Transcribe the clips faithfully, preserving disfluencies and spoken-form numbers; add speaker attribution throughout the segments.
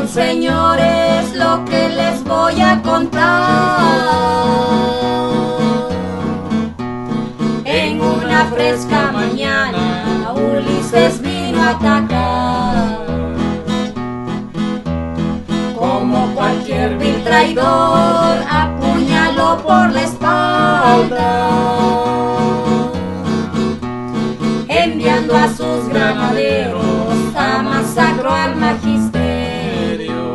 Speaker 1: señores, lo que les voy a contar. En una fresca mañana Ulises vino a atacar. Como cualquier vil traidor, apuñaló por la espalda, enviando a sus granaderos a masacrar al magisterio.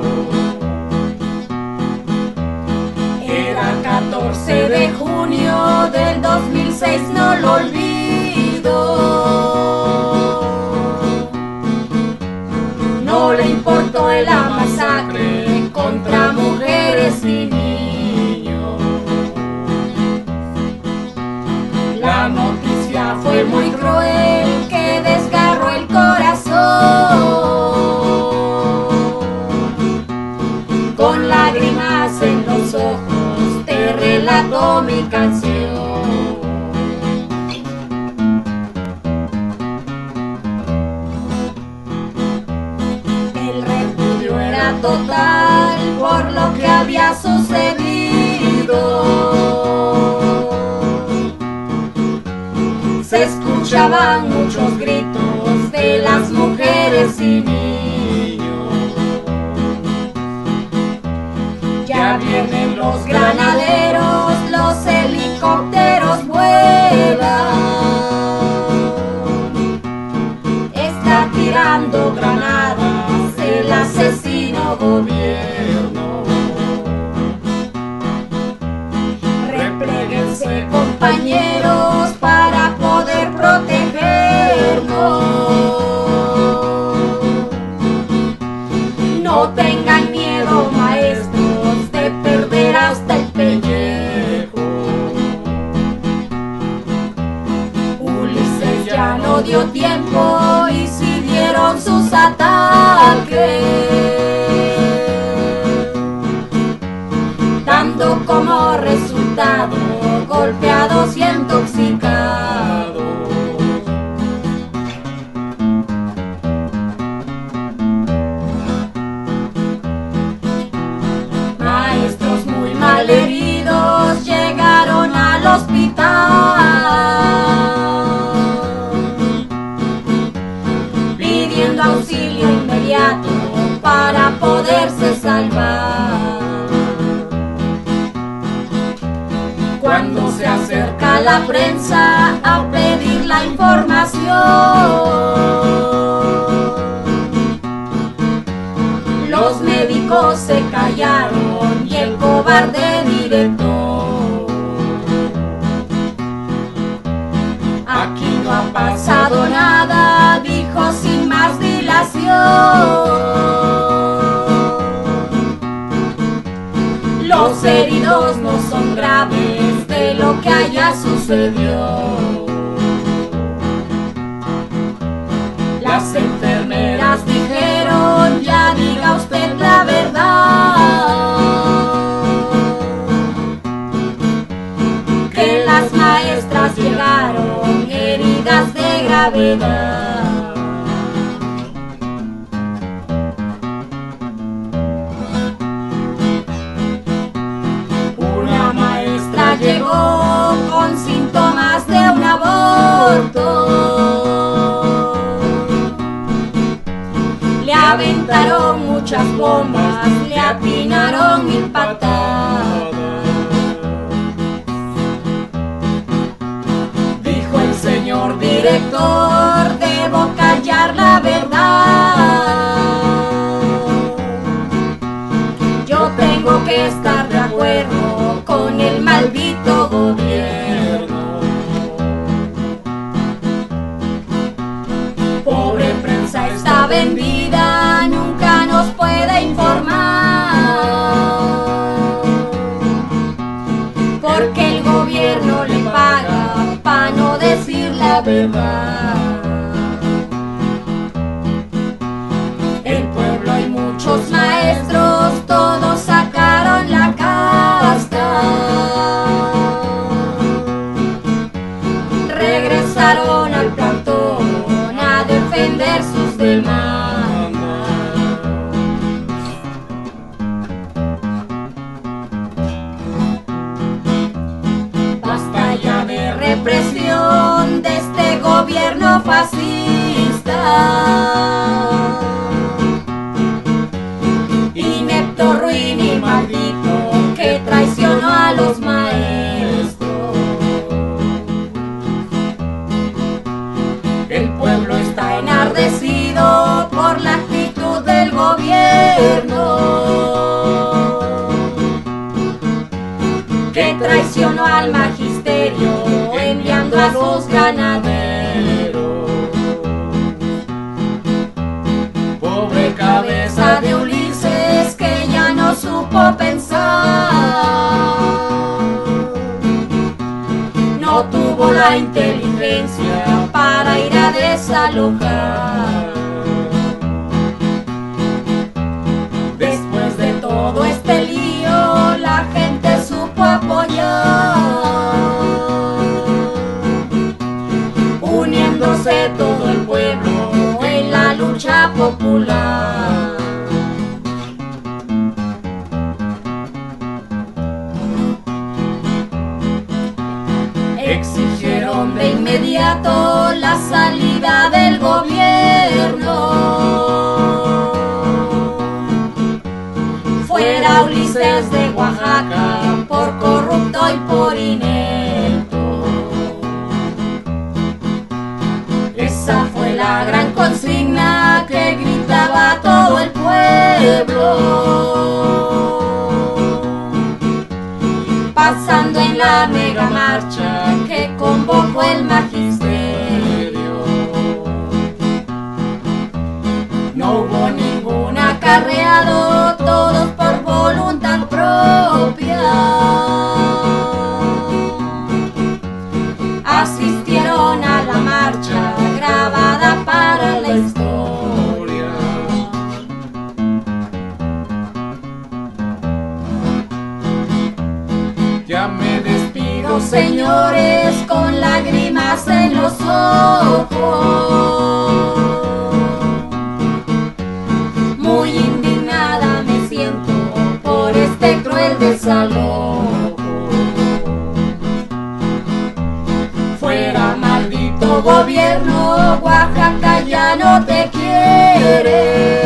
Speaker 1: Era catorce de junio del dos mil seis, no lo olvido. No le importó la masacre contra mujeres y niños. La noticia fue muy cruel, que desgarró el corazón. Con lágrimas en los ojos te relato mi canción. El repudio era total por lo que había sucedido. Se escuchaban muchos gritos de las mujeres y niños. Ya vienen los granaderos, los helicópteros vuelan. Está tirando granadas el asesino gobierno. Repléguense, compañeros, para poder protegernos. No tengan miedo, maestros, de perder hasta el pellejo. Ulises ya no dio tiempo y siguieron sus ataques, dando como resultado golpeados y intoxicados. Maestros muy mal heridos llegaron al hospital, pidiendo auxilio inmediato para poderse salvar. Cuando se acerca la prensa a pedir la información, los médicos se callaron y el cobarde director. Aquí no ha pasado nada, dijo sin más dilación. Los heridos no son graves de lo que haya sucedido. Las enfermeras dijeron, ya diga usted la verdad, que las maestras llegaron heridas de gravedad. Llegó con síntomas de un aborto. Le aventaron muchas bombas, le atinaron mil patadas. Dijo el señor director, debo callar la verdad. Yo tengo que estar de acuerdo con el maldito gobierno. Pobre prensa está vendida, nunca nos puede informar, porque el gobierno le paga para no decir la verdad. El pueblo y muchos maestros, todos sacaron la casta. Regresaron al plantón a defender sus demandas. represión de este gobierno fascista. Inepto, ruin y maldito, que traicionó a los maestros. El pueblo está enardecido por la actitud del gobierno, que traicionó al magisterio enviando a los ganaderos. Pobre cabeza de Ulises, que ya no supo pensar, no tuvo la inteligencia para ir a desalojar. Después de todo este lío, la gente supo apoyar, uniéndose todo el pueblo en la lucha popular. Exigieron de inmediato la salida del gobierno. Fuera Ulises de Oaxaca, por corrupto y por inepto. Esa fue la gran consigna que gritaba todo el pueblo, pasando en la mega marcha que convocó el magisterio. No hubo ningún acarreado, todos por voluntad propia asistieron a la marcha grabada para la historia. Ya me despido, señores, con lágrimas en los ojos. Muy indignada me siento por este cruel desalojo. Fuera maldito gobierno, Oaxaca ya no te quiere.